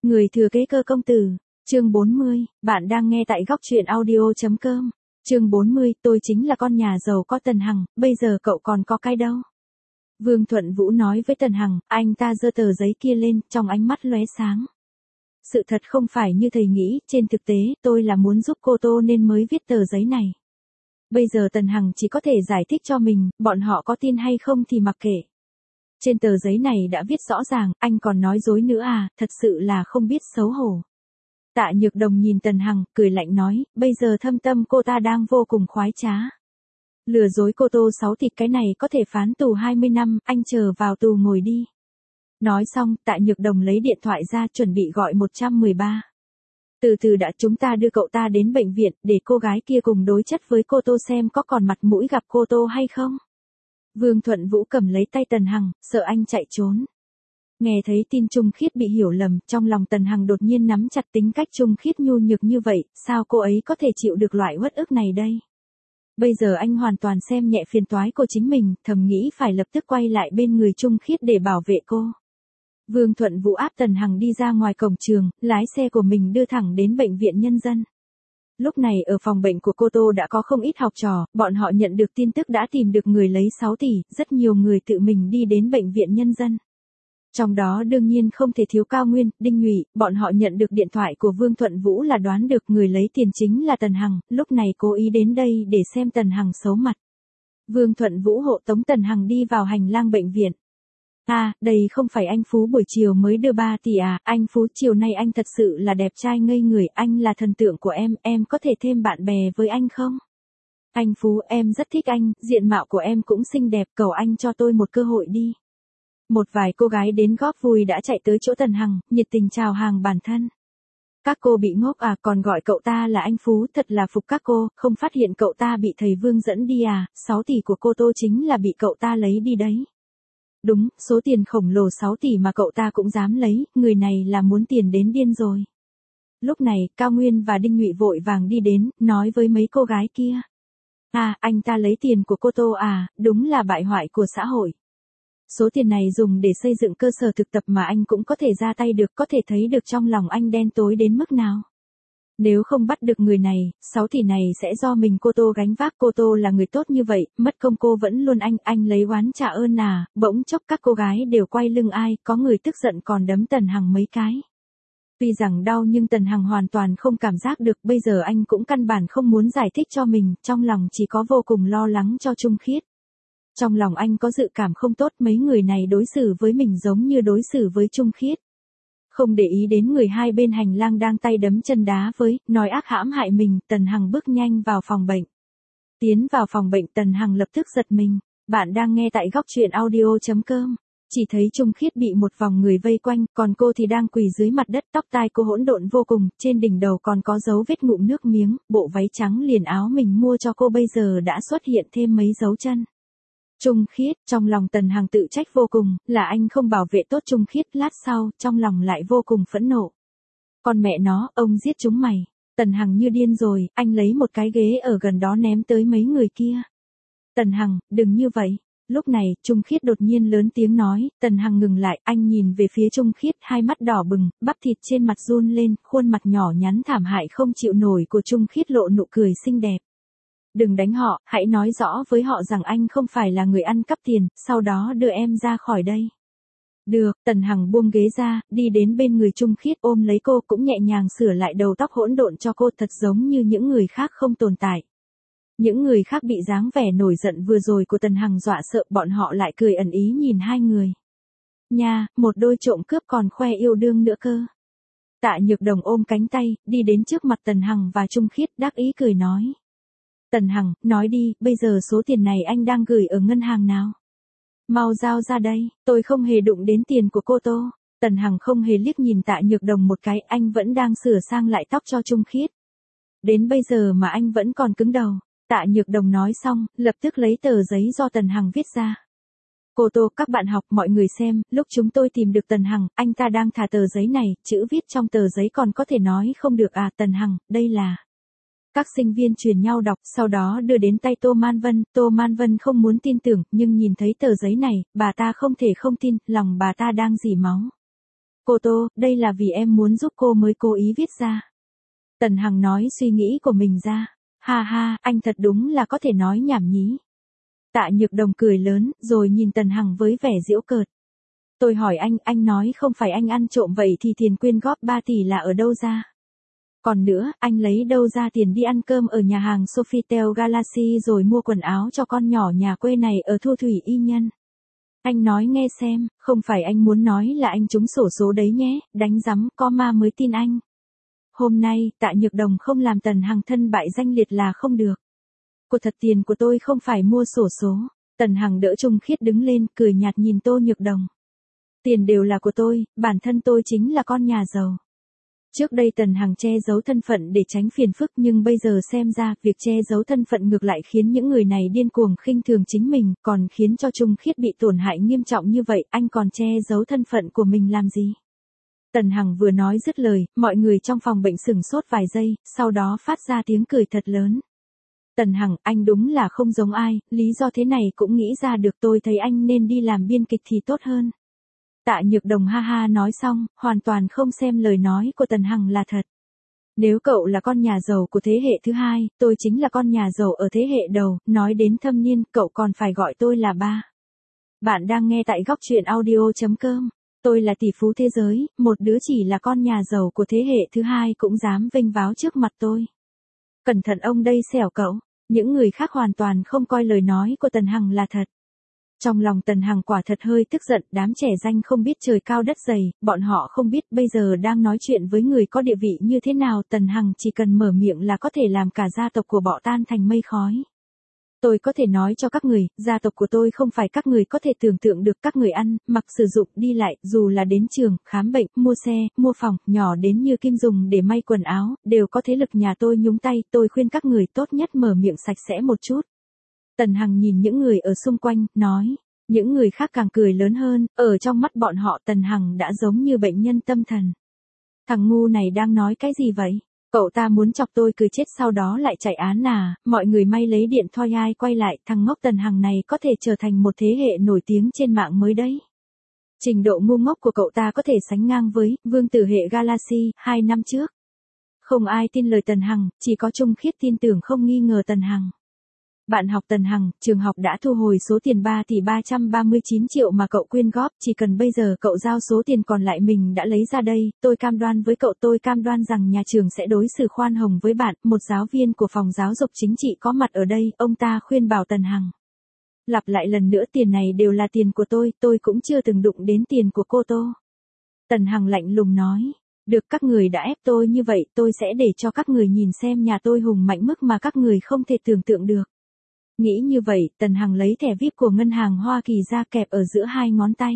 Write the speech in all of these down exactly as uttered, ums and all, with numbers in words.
Người thừa kế Cơ công tử, chương bốn mươi, bạn đang nghe tại góc truyện audio.com. Chương bốn mươi, tôi chính là con nhà giàu có Tần Hằng, bây giờ cậu còn có cái đâu. Vương Thuận Vũ nói với Tần Hằng, anh ta giơ tờ giấy kia lên, trong ánh mắt lóe sáng. Sự thật không phải như thầy nghĩ, trên thực tế, tôi là muốn giúp cô Tô nên mới viết tờ giấy này. Bây giờ Tần Hằng chỉ có thể giải thích cho mình, bọn họ có tin hay không thì mặc kệ. Trên tờ giấy này đã viết rõ ràng, anh còn nói dối nữa à, thật sự là không biết xấu hổ. Tạ Nhược Đồng nhìn Tần Hằng, cười lạnh nói, bây giờ thâm tâm cô ta đang vô cùng khoái trá. Lừa dối cô Tô sáu thịt cái này có thể phán tù hai mươi năm, anh chờ vào tù ngồi đi. Nói xong, Tạ Nhược Đồng lấy điện thoại ra chuẩn bị gọi một một ba. Từ từ đã, chúng ta đưa cậu ta đến bệnh viện, để cô gái kia cùng đối chất với cô Tô xem có còn mặt mũi gặp cô Tô hay không. Vương Thuận Vũ cầm lấy tay Tần Hằng, sợ anh chạy trốn. Nghe thấy tin Trung Khiết bị hiểu lầm, trong lòng Tần Hằng đột nhiên nắm chặt tính cách Trung Khiết nhu nhược như vậy, sao cô ấy có thể chịu được loại uất ức này đây? Bây giờ anh hoàn toàn xem nhẹ phiền toái của chính mình, thầm nghĩ phải lập tức quay lại bên người Trung Khiết để bảo vệ cô. Vương Thuận Vũ áp Tần Hằng đi ra ngoài cổng trường, lái xe của mình đưa thẳng đến bệnh viện nhân dân. Lúc này ở phòng bệnh của cô Tô đã có không ít học trò, bọn họ nhận được tin tức đã tìm được người lấy sáu tỷ, rất nhiều người tự mình đi đến bệnh viện nhân dân. Trong đó đương nhiên không thể thiếu Cao Nguyên, Đinh Nhụy, bọn họ nhận được điện thoại của Vương Thuận Vũ là đoán được người lấy tiền chính là Tần Hằng, lúc này cố ý đến đây để xem Tần Hằng xấu mặt. Vương Thuận Vũ hộ tống Tần Hằng đi vào hành lang bệnh viện. À, đây không phải anh Phú buổi chiều mới đưa ba tỷ à, anh Phú chiều nay anh thật sự là đẹp trai ngây người, anh là thần tượng của em, em có thể thêm bạn bè với anh không? Anh Phú, em rất thích anh, diện mạo của em cũng xinh đẹp, cầu anh cho tôi một cơ hội đi. Một vài cô gái đến góp vui đã chạy tới chỗ Tần Hằng, nhiệt tình chào hàng bản thân. Các cô bị ngốc à, còn gọi cậu ta là anh Phú, thật là phục các cô, không phát hiện cậu ta bị thầy Vương dẫn đi à, sáu tỷ của cô Tô chính là bị cậu ta lấy đi đấy. Đúng, số tiền khổng lồ sáu tỷ mà cậu ta cũng dám lấy, người này là muốn tiền đến điên rồi. Lúc này, Cao Nguyên và Đinh Nhụy vội vàng đi đến, nói với mấy cô gái kia. À, anh ta lấy tiền của cô Tô à, đúng là bại hoại của xã hội. Số tiền này dùng để xây dựng cơ sở thực tập mà anh cũng có thể ra tay được, có thể thấy được trong lòng anh đen tối đến mức nào. Nếu không bắt được người này, sáu tỷ này sẽ do mình cô Tô gánh vác, cô Tô là người tốt như vậy, mất công cô vẫn luôn anh, anh lấy oán trả ơn à, bỗng chốc các cô gái đều quay lưng ai, có người tức giận còn đấm Tần Hằng mấy cái. Tuy rằng đau nhưng Tần Hằng hoàn toàn không cảm giác được, bây giờ anh cũng căn bản không muốn giải thích cho mình, trong lòng chỉ có vô cùng lo lắng cho Trung Khiết. Trong lòng anh có dự cảm không tốt, mấy người này đối xử với mình giống như đối xử với Trung Khiết. Không để ý đến người hai bên hành lang đang tay đấm chân đá với, nói ác hãm hại mình, Tần Hằng bước nhanh vào phòng bệnh. Tiến vào phòng bệnh Tần Hằng lập tức giật mình, bạn đang nghe tại góc truyện audio.com. Chỉ thấy Trung Khiết bị một vòng người vây quanh, còn cô thì đang quỳ dưới mặt đất, tóc tai cô hỗn độn vô cùng, trên đỉnh đầu còn có dấu vết ngụm nước miếng, bộ váy trắng liền áo mình mua cho cô bây giờ đã xuất hiện thêm mấy dấu chân. Trung Khiết, trong lòng Tần Hằng tự trách vô cùng, là anh không bảo vệ tốt Trung Khiết, lát sau, trong lòng lại vô cùng phẫn nộ. Con mẹ nó, ông giết chúng mày. Tần Hằng như điên rồi, anh lấy một cái ghế ở gần đó ném tới mấy người kia. Tần Hằng, đừng như vậy. Lúc này, Trung Khiết đột nhiên lớn tiếng nói, Tần Hằng ngừng lại, anh nhìn về phía Trung Khiết, hai mắt đỏ bừng, bắp thịt trên mặt run lên, khuôn mặt nhỏ nhắn thảm hại không chịu nổi của Trung Khiết lộ nụ cười xinh đẹp. Đừng đánh họ, hãy nói rõ với họ rằng anh không phải là người ăn cắp tiền, sau đó đưa em ra khỏi đây. Được, Tần Hằng buông ghế ra, đi đến bên người Trung Khiết ôm lấy cô, cũng nhẹ nhàng sửa lại đầu tóc hỗn độn cho cô, thật giống như những người khác không tồn tại. Những người khác bị dáng vẻ nổi giận vừa rồi của Tần Hằng dọa sợ, bọn họ lại cười ẩn ý nhìn hai người. Nha, một đôi trộm cướp còn khoe yêu đương nữa cơ. Tạ Nhược Đồng ôm cánh tay, đi đến trước mặt Tần Hằng và Trung Khiết, đắc ý cười nói. Tần Hằng, nói đi, bây giờ số tiền này anh đang gửi ở ngân hàng nào? Mau giao ra đây, tôi không hề đụng đến tiền của cô Tô. Tần Hằng không hề liếc nhìn Tạ Nhược Đồng một cái, anh vẫn đang sửa sang lại tóc cho Trung Khiết. Đến bây giờ mà anh vẫn còn cứng đầu. Tạ Nhược Đồng nói xong, lập tức lấy tờ giấy do Tần Hằng viết ra. Cô Tô, các bạn học, mọi người xem, lúc chúng tôi tìm được Tần Hằng, anh ta đang thả tờ giấy này, chữ viết trong tờ giấy còn có thể nói không được à, Tần Hằng, đây là... Các sinh viên truyền nhau đọc, sau đó đưa đến tay Tô Man Vân, Tô Man Vân không muốn tin tưởng, nhưng nhìn thấy tờ giấy này, bà ta không thể không tin, lòng bà ta đang rỉ máu. Cô Tô, đây là vì em muốn giúp cô mới cố ý viết ra. Tần Hằng nói suy nghĩ của mình ra. Ha ha, anh thật đúng là có thể nói nhảm nhí. Tạ Nhược Đồng cười lớn, rồi nhìn Tần Hằng với vẻ giễu cợt. Tôi hỏi anh, anh nói không phải anh ăn trộm vậy thì tiền quyên góp ba tỷ là ở đâu ra? Còn nữa, anh lấy đâu ra tiền đi ăn cơm ở nhà hàng Sofitel Galaxy rồi mua quần áo cho con nhỏ nhà quê này ở Thu Thủy Y Nhân? Anh nói nghe xem, không phải anh muốn nói là anh trúng xổ số đấy nhé, đánh rắm, có ma mới tin anh. Hôm nay, Tạ Nhược Đồng không làm Tần Hằng thân bại danh liệt là không được. Cô thật tiền của tôi không phải mua xổ số. Tần Hằng đỡ Trung Khiết đứng lên, cười nhạt nhìn Tô Nhược Đồng. Tiền đều là của tôi, bản thân tôi chính là con nhà giàu. Trước đây Tần Hằng che giấu thân phận để tránh phiền phức nhưng bây giờ xem ra việc che giấu thân phận ngược lại khiến những người này điên cuồng khinh thường chính mình, còn khiến cho Trung Khiết bị tổn hại nghiêm trọng như vậy, anh còn che giấu thân phận của mình làm gì? Tần Hằng vừa nói dứt lời, mọi người trong phòng bệnh sửng sốt vài giây, sau đó phát ra tiếng cười thật lớn. Tần Hằng, anh đúng là không giống ai, lý do thế này cũng nghĩ ra được, tôi thấy anh nên đi làm biên kịch thì tốt hơn. Tạ Nhược Đồng ha ha nói xong, hoàn toàn không xem lời nói của Tần Hằng là thật. Nếu cậu là con nhà giàu của thế hệ thứ hai, tôi chính là con nhà giàu ở thế hệ đầu, nói đến thâm niên, cậu còn phải gọi tôi là ba. Bạn đang nghe tại góc truyện audio chấm com. Tôi là tỷ phú thế giới, một đứa chỉ là con nhà giàu của thế hệ thứ hai cũng dám vênh váo trước mặt tôi. Cẩn thận ông đây xẻo cậu, những người khác hoàn toàn không coi lời nói của Tần Hằng là thật. Trong lòng Tần Hằng quả thật hơi tức giận, đám trẻ danh không biết trời cao đất dày, bọn họ không biết bây giờ đang nói chuyện với người có địa vị như thế nào, Tần Hằng chỉ cần mở miệng là có thể làm cả gia tộc của bọn tan thành mây khói. Tôi có thể nói cho các người, gia tộc của tôi không phải các người có thể tưởng tượng được, các người ăn, mặc sử dụng, đi lại, dù là đến trường, khám bệnh, mua xe, mua phòng, nhỏ đến như kim dùng để may quần áo, đều có thế lực nhà tôi nhúng tay, tôi khuyên các người tốt nhất mở miệng sạch sẽ một chút. Tần Hằng nhìn những người ở xung quanh, nói, những người khác càng cười lớn hơn, ở trong mắt bọn họ Tần Hằng đã giống như bệnh nhân tâm thần. Thằng ngu này đang nói cái gì vậy? Cậu ta muốn chọc tôi cười chết sau đó lại chạy án à, mọi người may lấy điện thoại ai quay lại, thằng ngốc Tần Hằng này có thể trở thành một thế hệ nổi tiếng trên mạng mới đấy. Trình độ ngu ngốc của cậu ta có thể sánh ngang với Vương Tử hệ Galaxy hai năm trước. Không ai tin lời Tần Hằng, chỉ có Trung Khiết tin tưởng không nghi ngờ Tần Hằng. Bạn học Tần Hằng, trường học đã thu hồi số tiền ba tỷ ba trăm ba mươi chín triệu mà cậu quyên góp, chỉ cần bây giờ cậu giao số tiền còn lại mình đã lấy ra đây, tôi cam đoan với cậu, tôi cam đoan rằng nhà trường sẽ đối xử khoan hồng với bạn. Một giáo viên của phòng giáo dục chính trị có mặt ở đây, ông ta khuyên bảo Tần Hằng. Lặp lại lần nữa, tiền này đều là tiền của tôi, tôi cũng chưa từng đụng đến tiền của cô Tô. Tần Hằng lạnh lùng nói. Được, các người đã ép tôi như vậy, tôi sẽ để cho các người nhìn xem nhà tôi hùng mạnh mức mà các người không thể tưởng tượng được. Nghĩ như vậy, Tần Hằng lấy thẻ víp của ngân hàng Hoa Kỳ ra kẹp ở giữa hai ngón tay.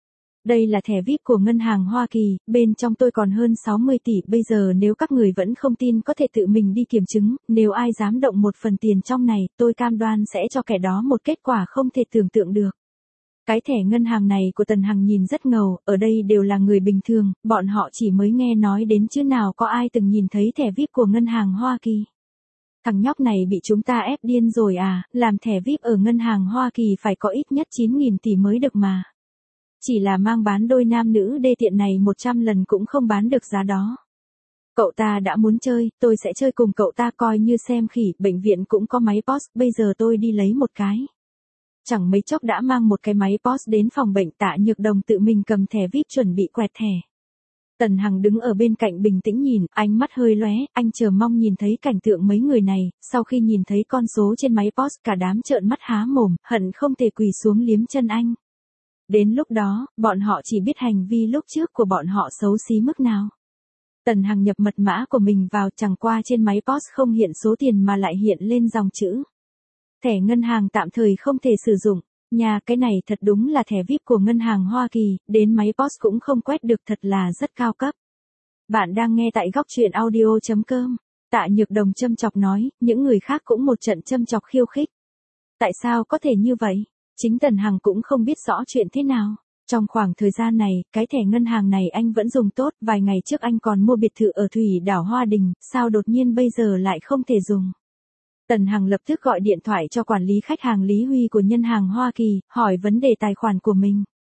Đây là thẻ víp của ngân hàng Hoa Kỳ, bên trong tôi còn hơn sáu mươi tỷ, bây giờ nếu các người vẫn không tin có thể tự mình đi kiểm chứng, nếu ai dám động một phần tiền trong này, tôi cam đoan sẽ cho kẻ đó một kết quả không thể tưởng tượng được. Cái thẻ ngân hàng này của Tần Hằng nhìn rất ngầu, ở đây đều là người bình thường, bọn họ chỉ mới nghe nói đến chứ nào có ai từng nhìn thấy thẻ víp của ngân hàng Hoa Kỳ. Thằng nhóc này bị chúng ta ép điên rồi à, làm thẻ víp ở ngân hàng Hoa Kỳ phải có ít nhất chín nghìn tỷ mới được mà. Chỉ là mang bán đôi nam nữ đê tiện này một trăm lần cũng không bán được giá đó. Cậu ta đã muốn chơi, tôi sẽ chơi cùng cậu ta, coi như xem khỉ, bệnh viện cũng có máy pê o ét, bây giờ tôi đi lấy một cái. Chẳng mấy chốc đã mang một cái máy pê o ét đến phòng bệnh. Tạ Nhược Đồng tự mình cầm thẻ víp chuẩn bị quẹt thẻ. Tần Hằng đứng ở bên cạnh bình tĩnh nhìn, ánh mắt hơi lóe, anh chờ mong nhìn thấy cảnh tượng mấy người này, sau khi nhìn thấy con số trên máy pê o ét cả đám trợn mắt há mồm, hận không thể quỳ xuống liếm chân anh. Đến lúc đó, bọn họ chỉ biết hành vi lúc trước của bọn họ xấu xí mức nào. Tần Hằng nhập mật mã của mình vào, chẳng qua trên máy pê o ét không hiện số tiền mà lại hiện lên dòng chữ. Thẻ ngân hàng tạm thời không thể sử dụng. Nhà, cái này thật đúng là thẻ víp của ngân hàng Hoa Kỳ, đến máy pê o ét cũng không quét được, thật là rất cao cấp. Bạn đang nghe tại góc truyện audio chấm com. Tạ Nhược Đồng châm chọc nói, những người khác cũng một trận châm chọc khiêu khích. Tại sao có thể như vậy? Chính Tần Hằng cũng không biết rõ chuyện thế nào. Trong khoảng thời gian này, cái thẻ ngân hàng này anh vẫn dùng tốt, vài ngày trước anh còn mua biệt thự ở Thủy đảo Hoa Đình, sao đột nhiên bây giờ lại không thể dùng? Tần Hằng lập tức gọi điện thoại cho quản lý khách hàng Lý Huy của ngân hàng Hoa Kỳ, hỏi vấn đề tài khoản của mình.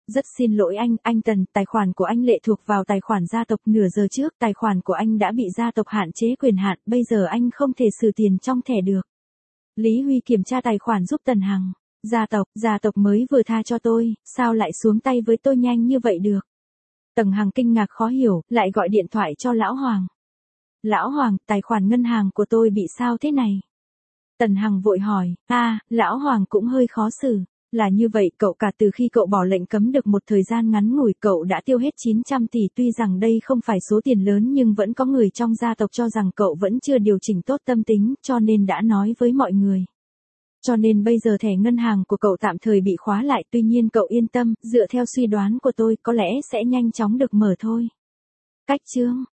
Rất xin lỗi anh, anh Tần, tài khoản của anh lệ thuộc vào tài khoản gia tộc, nửa giờ trước tài khoản của anh đã bị gia tộc hạn chế quyền hạn, bây giờ anh không thể xử tiền trong thẻ được. Lý Huy kiểm tra tài khoản giúp Tần Hằng. Gia tộc, gia tộc mới vừa tha cho tôi, sao lại xuống tay với tôi nhanh như vậy được? Tần Hằng kinh ngạc khó hiểu, lại gọi điện thoại cho Lão Hoàng. Lão Hoàng, tài khoản ngân hàng của tôi bị sao thế này? Tần Hằng vội hỏi, a, à, Lão Hoàng cũng hơi khó xử. Là như vậy, cậu cả từ khi cậu bỏ lệnh cấm được một thời gian ngắn ngủi cậu đã tiêu hết chín trăm tỷ, tuy rằng đây không phải số tiền lớn nhưng vẫn có người trong gia tộc cho rằng cậu vẫn chưa điều chỉnh tốt tâm tính, cho nên đã nói với mọi người. Cho nên bây giờ thẻ ngân hàng của cậu tạm thời bị khóa lại, tuy nhiên cậu yên tâm, dựa theo suy đoán của tôi có lẽ sẽ nhanh chóng được mở thôi. Cách chương